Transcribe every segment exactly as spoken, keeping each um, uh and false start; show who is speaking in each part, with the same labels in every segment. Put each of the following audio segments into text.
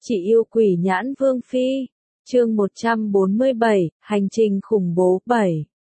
Speaker 1: Chị yêu quỷ nhãn vương phi. Chương một trăm bốn mươi bảy, hành trình khủng bố bảy.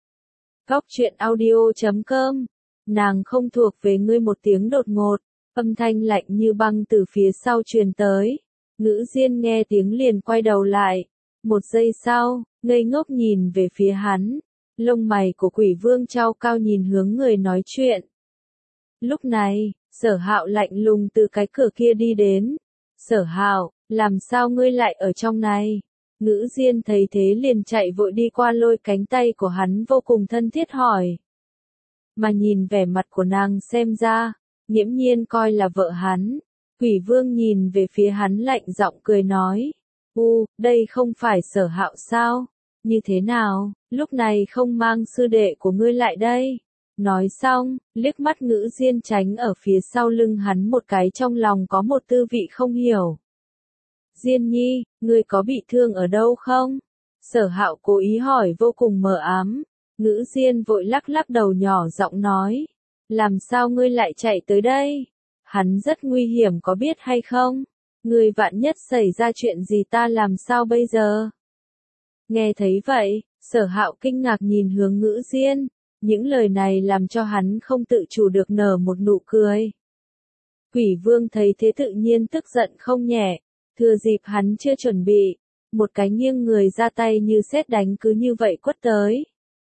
Speaker 1: Góc truyện audio chấm com. Nàng không thuộc về ngươi. Một tiếng đột ngột, âm thanh lạnh như băng từ phía sau truyền tới. Ngữ Diên nghe tiếng liền quay đầu lại. Một giây sau, ngây ngốc nhìn về phía hắn. Lông mày của quỷ vương trao cao nhìn hướng người nói chuyện. Lúc này, Sở Hạo lạnh lùng từ cái cửa kia đi đến. Sở Hạo, làm sao ngươi lại ở trong này? Ngữ Diên thấy thế liền chạy vội đi qua lôi cánh tay của hắn vô cùng thân thiết hỏi. Mà nhìn vẻ mặt của nàng xem ra, nghiễm nhiên coi là vợ hắn. Quỷ vương nhìn về phía hắn lạnh giọng cười nói. U, đây không phải Sở Hạo sao? Như thế nào, lúc này không mang sư đệ của ngươi lại đây? Nói xong, liếc mắt Ngữ Diên tránh ở phía sau lưng hắn một cái, trong lòng có một tư vị không hiểu. Diên nhi, ngươi có bị thương ở đâu không? Sở Hạo cố ý hỏi vô cùng mờ ám. Ngữ Diên vội lắc lắc đầu nhỏ giọng nói. Làm sao ngươi lại chạy tới đây? Hắn rất nguy hiểm có biết hay không? Ngươi vạn nhất xảy ra chuyện gì ta làm sao bây giờ? Nghe thấy vậy, Sở Hạo kinh ngạc nhìn hướng Ngữ Diên. Những lời này làm cho hắn không tự chủ được nở một nụ cười. Quỷ vương thấy thế tự nhiên tức giận không nhẹ. Thừa dịp hắn chưa chuẩn bị, một cái nghiêng người ra tay như sét đánh cứ như vậy quất tới.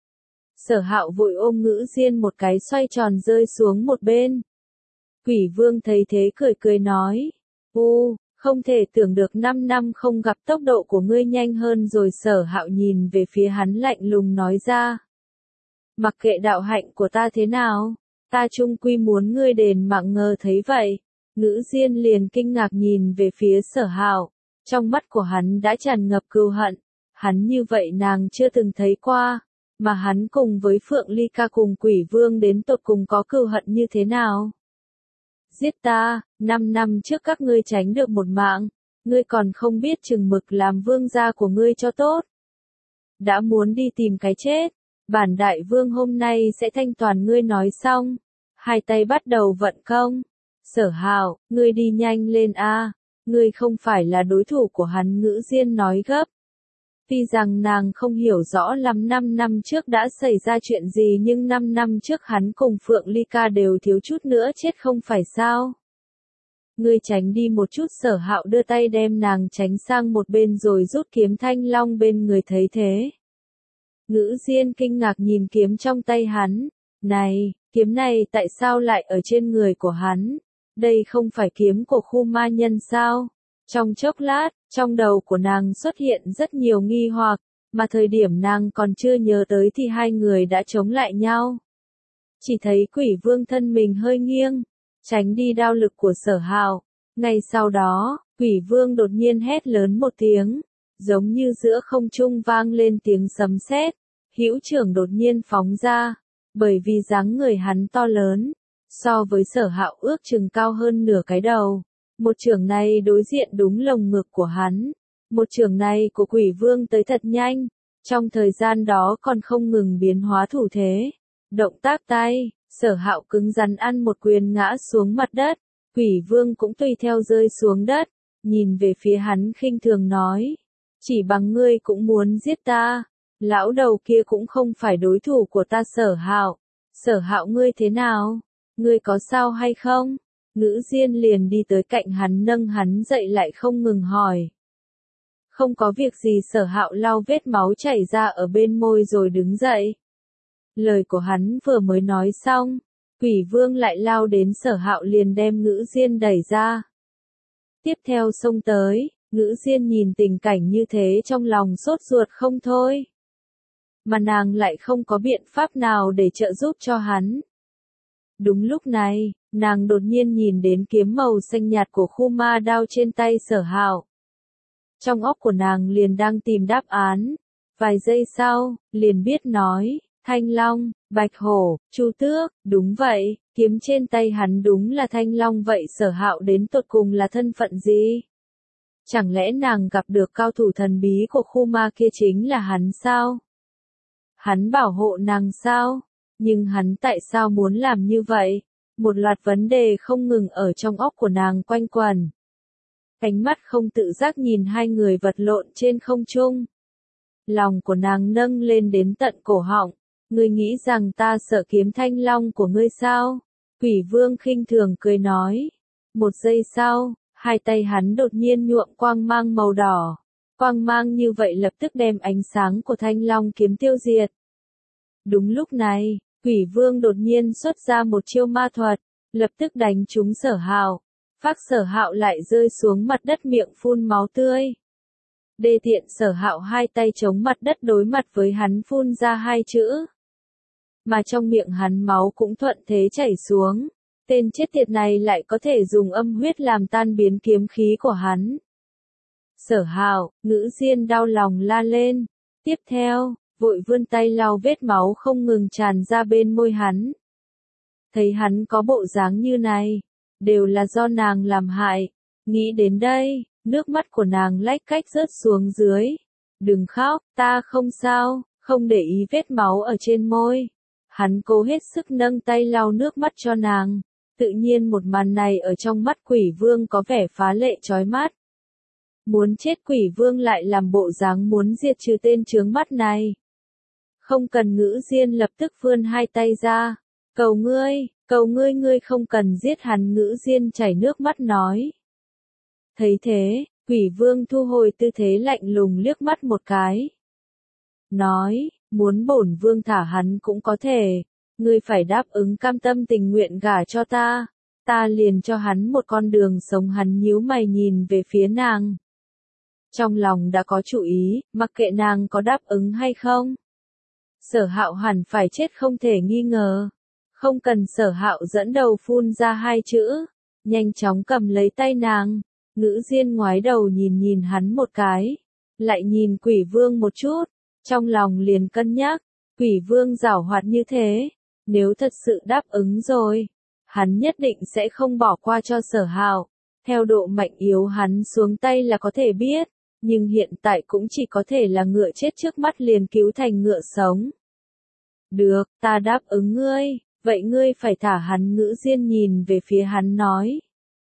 Speaker 1: Sở Hạo vội ôm Ngữ Diên một cái xoay tròn rơi xuống một bên. Quỷ vương thấy thế cười cười nói. U, không thể tưởng được năm năm không gặp tốc độ của ngươi nhanh hơn rồi. Sở Hạo nhìn về phía hắn lạnh lùng nói ra. Mặc kệ đạo hạnh của ta thế nào, ta chung quy muốn ngươi đền mạng. Ngờ thấy vậy, Ngữ Diên liền kinh ngạc nhìn về phía Sở Hạo, trong mắt của hắn đã tràn ngập cừu hận, hắn như vậy nàng chưa từng thấy qua, mà hắn cùng với Phượng Ly Ca cùng quỷ vương đến tột cùng có cừu hận như thế nào? Giết ta, năm năm trước các ngươi tránh được một mạng, ngươi còn không biết chừng mực làm vương gia của ngươi cho tốt. Đã muốn đi tìm cái chết, bản đại vương hôm nay sẽ thanh toàn ngươi. Nói xong, hai tay bắt đầu vận công. Sở Hạo, ngươi đi nhanh lên a, ngươi không phải là đối thủ của hắn. Ngữ Diên nói gấp. Tuy rằng nàng không hiểu rõ lắm năm năm trước đã xảy ra chuyện gì, nhưng năm năm trước hắn cùng Phượng Ly Ca đều thiếu chút nữa chết không phải sao? Ngươi tránh đi một chút. Sở Hạo đưa tay đem nàng tránh sang một bên rồi rút kiếm thanh long bên người. Thấy thế, Ngữ Diên kinh ngạc nhìn kiếm trong tay hắn. Này, kiếm này tại sao lại ở trên người của hắn? Đây không phải kiếm của khu ma nhân sao? Trong chốc lát, trong đầu của nàng xuất hiện rất nhiều nghi hoặc, mà thời điểm nàng còn chưa nhớ tới thì hai người đã chống lại nhau. Chỉ thấy quỷ vương thân mình hơi nghiêng, tránh đi đao lực của Sở Hạo. Ngay sau đó, quỷ vương đột nhiên hét lớn một tiếng, giống như giữa không trung vang lên tiếng sấm sét. Hữu trưởng đột nhiên phóng ra, bởi vì dáng người hắn to lớn, so với Sở Hạo ước chừng cao hơn nửa cái đầu. Một chưởng này đối diện đúng lồng ngực của hắn. Một chưởng này của quỷ vương tới thật nhanh, trong thời gian đó còn không ngừng biến hóa thủ thế. Động tác tay, Sở Hạo cứng rắn ăn một quyền ngã xuống mặt đất, quỷ vương cũng tùy theo rơi xuống đất, nhìn về phía hắn khinh thường nói. Chỉ bằng ngươi cũng muốn giết ta, lão đầu kia cũng không phải đối thủ của ta. Sở Hạo, Sở Hạo ngươi thế nào? Ngươi có sao hay không? Ngữ Diên liền đi tới cạnh hắn nâng hắn dậy lại không ngừng hỏi. Không có việc gì. Sở Hạo lau vết máu chảy ra ở bên môi rồi đứng dậy. Lời của hắn vừa mới nói xong, quỷ vương lại lao đến. Sở Hạo liền đem Ngữ Diên đẩy ra. Tiếp theo xông tới, Ngữ Diên nhìn tình cảnh như thế trong lòng sốt ruột không thôi. Mà nàng lại không có biện pháp nào để trợ giúp cho hắn. Đúng lúc này, nàng đột nhiên nhìn đến kiếm màu xanh nhạt của khu ma đao trên tay Sở Hạo. Trong óc của nàng liền đang tìm đáp án. Vài giây sau, liền biết nói, Thanh Long, Bạch Hổ, Chu Tước, đúng vậy, kiếm trên tay hắn đúng là Thanh Long. Vậy Sở Hạo đến tột cùng là thân phận gì? Chẳng lẽ nàng gặp được cao thủ thần bí của khu ma kia chính là hắn sao? Hắn bảo hộ nàng sao? Nhưng hắn tại sao muốn làm như vậy? Một loạt vấn đề không ngừng ở trong óc của nàng quanh quẩn. ánh mắt không tự giác nhìn hai người vật lộn trên không trung. Lòng của nàng nâng lên đến tận cổ họng, ngươi nghĩ rằng ta sợ kiếm thanh long của ngươi sao? Quỷ vương khinh thường cười nói. Một giây sau, hai tay hắn đột nhiên nhuộm quang mang màu đỏ. Quang mang như vậy lập tức đem ánh sáng của thanh long kiếm tiêu diệt. Đúng lúc này, quỷ vương đột nhiên xuất ra một chiêu ma thuật, lập tức đánh trúng Sở Hạo. Phác Sở Hạo lại rơi xuống mặt đất miệng phun máu tươi. Đê tiện Sở Hạo hai tay chống mặt đất đối mặt với hắn phun ra hai chữ. Mà trong miệng hắn máu cũng thuận thế chảy xuống. Tên chết tiệt này lại có thể dùng âm huyết làm tan biến kiếm khí của hắn. Sở Hạo, Ngữ Diên đau lòng la lên. Tiếp theo, vội vươn tay lau vết máu không ngừng tràn ra bên môi hắn. Thấy hắn có bộ dáng như này, đều là do nàng làm hại. Nghĩ đến đây, nước mắt của nàng lách cách rớt xuống dưới. Đừng khóc, ta không sao, không để ý vết máu ở trên môi. Hắn cố hết sức nâng tay lau nước mắt cho nàng. Tự nhiên một màn này ở trong mắt quỷ vương có vẻ phá lệ chói mắt. Muốn chết quỷ vương lại làm bộ dáng muốn diệt trừ tên chướng mắt này. Không cần Ngữ Diên lập tức vươn hai tay ra. Cầu ngươi, cầu ngươi ngươi không cần giết hắn, Ngữ Diên chảy nước mắt nói. Thấy thế, quỷ vương thu hồi tư thế lạnh lùng liếc mắt một cái. Nói, muốn bổn vương thả hắn cũng có thể. Ngươi phải đáp ứng cam tâm tình nguyện gả cho ta. Ta liền cho hắn một con đường sống. Hắn nhíu mày nhìn về phía nàng. Trong lòng đã có chủ ý, mặc kệ nàng có đáp ứng hay không. Sở Hạo hẳn phải chết không thể nghi ngờ. Không cần Sở Hạo dẫn đầu phun ra hai chữ. Nhanh chóng cầm lấy tay nàng. Ngữ Diên ngoái đầu nhìn nhìn hắn một cái. Lại nhìn quỷ vương một chút. Trong lòng liền cân nhắc. Quỷ vương giảo hoạt như thế. Nếu thật sự đáp ứng rồi, hắn nhất định sẽ không bỏ qua cho Sở Hạo. Theo độ mạnh yếu hắn xuống tay là có thể biết, nhưng hiện tại cũng chỉ có thể là ngựa chết trước mắt liền cứu thành ngựa sống. Được, ta đáp ứng ngươi, vậy ngươi phải thả hắn, Ngữ Diên nhìn về phía hắn nói.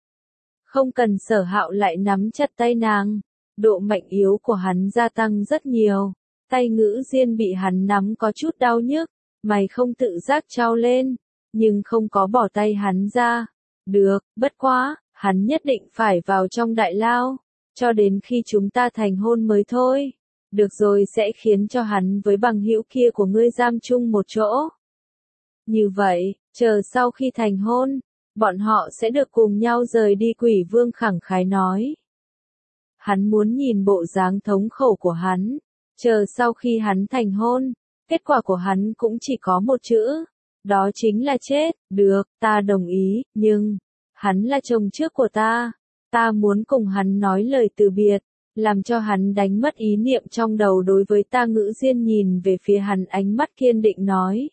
Speaker 1: Không cần. Sở Hạo lại nắm chặt tay nàng, độ mạnh yếu của hắn gia tăng rất nhiều, tay Ngữ Diên bị hắn nắm có chút đau nhức. Mày không tự giác trao lên, nhưng không có bỏ tay hắn ra. Được, bất quá, hắn nhất định phải vào trong đại lao, cho đến khi chúng ta thành hôn mới thôi. Được rồi, sẽ khiến cho hắn với bằng hữu kia của ngươi giam chung một chỗ. Như vậy, chờ sau khi thành hôn, bọn họ sẽ được cùng nhau rời đi, quỷ vương khẳng khái nói. Hắn muốn nhìn bộ dáng thống khổ của hắn, chờ sau khi hắn thành hôn. Kết quả của hắn cũng chỉ có một chữ, đó chính là chết. Được, ta đồng ý, nhưng, hắn là chồng trước của ta, ta muốn cùng hắn nói lời từ biệt, làm cho hắn đánh mất ý niệm trong đầu đối với ta. Ngữ Diên nhìn về phía hắn ánh mắt kiên định nói.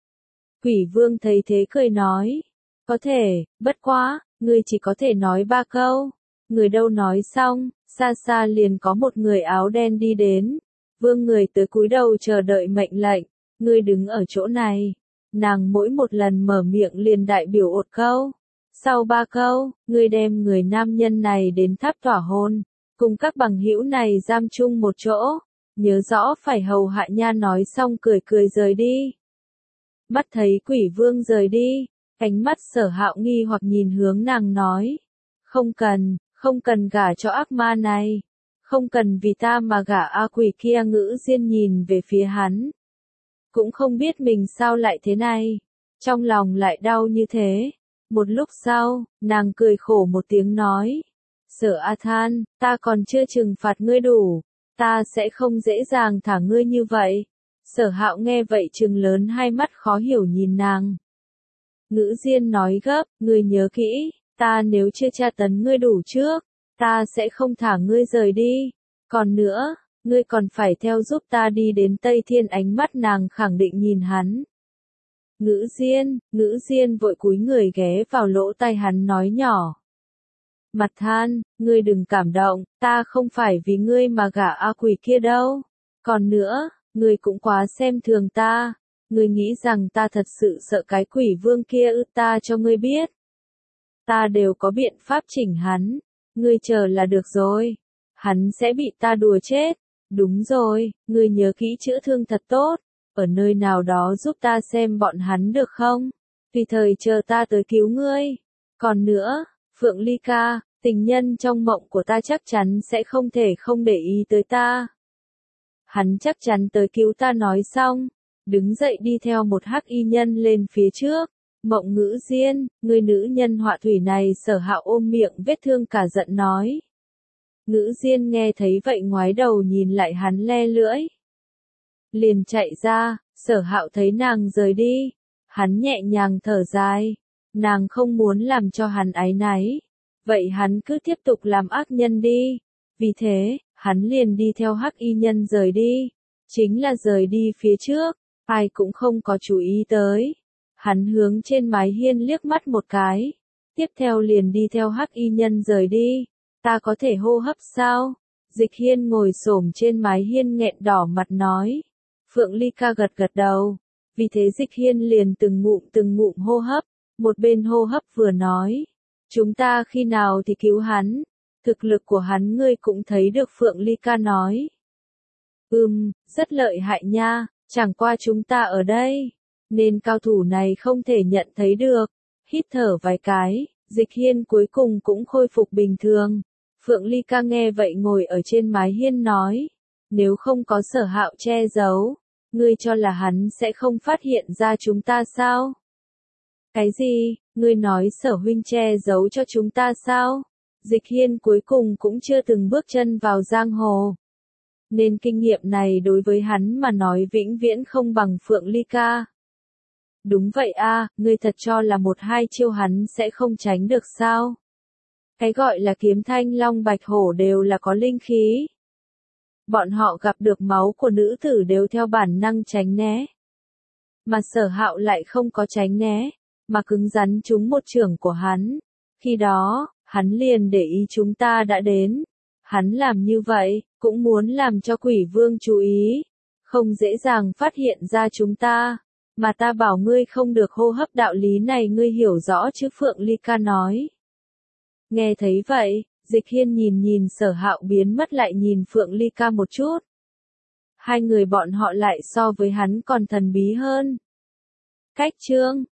Speaker 1: Quỷ vương thấy thế cười nói, có thể, bất quá, ngươi chỉ có thể nói ba câu. Người đâu nói xong, xa xa liền có một người áo đen đi đến. Vương người tới cúi đầu chờ đợi mệnh lệnh, ngươi đứng ở chỗ này. Nàng mỗi một lần mở miệng liền đại biểu một câu. Sau ba câu, ngươi đem người nam nhân này đến tháp tỏa hôn, cùng các bằng hữu này giam chung một chỗ. Nhớ rõ phải hầu hạ nha, nói xong cười cười rời đi. Mắt thấy quỷ vương rời đi, ánh mắt Sở Hạo nghi hoặc nhìn hướng nàng nói. Không cần, không cần gả cho ác ma này. Không cần vì ta mà gả a quỷ kia. Ngữ Diên nhìn về phía hắn. Cũng không biết mình sao lại thế này. Trong lòng lại đau như thế. Một lúc sau, nàng cười khổ một tiếng nói. Sở A Than, ta còn chưa trừng phạt ngươi đủ. Ta sẽ không dễ dàng thả ngươi như vậy. Sở Hạo nghe vậy trừng lớn hai mắt khó hiểu nhìn nàng. Ngữ Diên nói gấp, ngươi nhớ kỹ, ta nếu chưa tra tấn ngươi đủ trước, ta sẽ không thả ngươi rời đi. Còn nữa, ngươi còn phải theo giúp ta đi đến Tây Thiên. Ánh mắt nàng khẳng định nhìn hắn. Ngữ Diên, Ngữ Diên vội cúi người ghé vào lỗ tai hắn nói nhỏ. Mặt Than, ngươi đừng cảm động, ta không phải vì ngươi mà gả a quỷ kia đâu. Còn nữa, ngươi cũng quá xem thường ta. Ngươi nghĩ rằng ta thật sự sợ cái quỷ vương kia ư? Ta cho ngươi biết. Ta đều có biện pháp chỉnh hắn. Ngươi chờ là được rồi. Hắn sẽ bị ta đùa chết. Đúng rồi, ngươi nhớ kỹ chữa thương thật tốt. Ở nơi nào đó giúp ta xem bọn hắn được không? Tùy thời chờ ta tới cứu ngươi. Còn nữa, Phượng Ly ca, tình nhân trong mộng của ta chắc chắn sẽ không thể không để ý tới ta. Hắn chắc chắn tới cứu ta nói xong. Đứng dậy đi theo một hắc y nhân lên phía trước. Mộng Ngữ Diên, người nữ nhân họa thủy này Sở Hạo ôm miệng vết thương cả giận nói. Ngữ Diên nghe thấy vậy ngoái đầu nhìn lại hắn le lưỡi. Liền chạy ra, Sở Hạo thấy nàng rời đi. Hắn nhẹ nhàng thở dài. Nàng không muốn làm cho hắn áy náy. Vậy hắn cứ tiếp tục làm ác nhân đi. Vì thế, hắn liền đi theo hắc y nhân rời đi. Chính là rời đi phía trước, ai cũng không có chú ý tới. Hắn hướng trên mái hiên liếc mắt một cái. Tiếp theo liền đi theo hắc y nhân rời đi. Ta có thể hô hấp sao? Dịch Hiên ngồi xổm trên mái hiên nghẹn đỏ mặt nói. Phượng Ly ca gật gật đầu. Vì thế Dịch Hiên liền từng ngụm từng ngụm hô hấp. Một bên hô hấp vừa nói. Chúng ta khi nào thì cứu hắn? Thực lực của hắn ngươi cũng thấy được, Phượng Ly ca nói. Ừm, rất lợi hại nha, chẳng qua chúng ta ở đây. Nên cao thủ này không thể nhận thấy được. Hít thở vài cái, Dịch Hiên cuối cùng cũng khôi phục bình thường. Phượng Ly ca nghe vậy ngồi ở trên mái hiên nói. Nếu không có Sở Hạo che giấu, ngươi cho là hắn sẽ không phát hiện ra chúng ta sao? Cái gì, ngươi nói Sở huynh che giấu cho chúng ta sao? Dịch Hiên cuối cùng cũng chưa từng bước chân vào giang hồ. Nên kinh nghiệm này đối với hắn mà nói vĩnh viễn không bằng Phượng Ly ca. Đúng vậy a, ngươi thật cho là một hai chiêu hắn sẽ không tránh được sao? Cái gọi là kiếm thanh long bạch hổ đều là có linh khí. Bọn họ gặp được máu của nữ tử đều theo bản năng tránh né. Mà Sở Hạo lại không có tránh né, mà cứng rắn trúng một chưởng của hắn. Khi đó, hắn liền để ý chúng ta đã đến. Hắn làm như vậy, cũng muốn làm cho Quỷ Vương chú ý. Không dễ dàng phát hiện ra chúng ta. Mà ta bảo ngươi không được hô hấp, đạo lý này ngươi hiểu rõ chứ, Phượng Ly ca nói. Nghe thấy vậy, Dịch Hiên nhìn nhìn Sở Hạo biến mất lại nhìn Phượng Ly ca một chút. Hai người bọn họ lại so với hắn còn thần bí hơn. Cách chương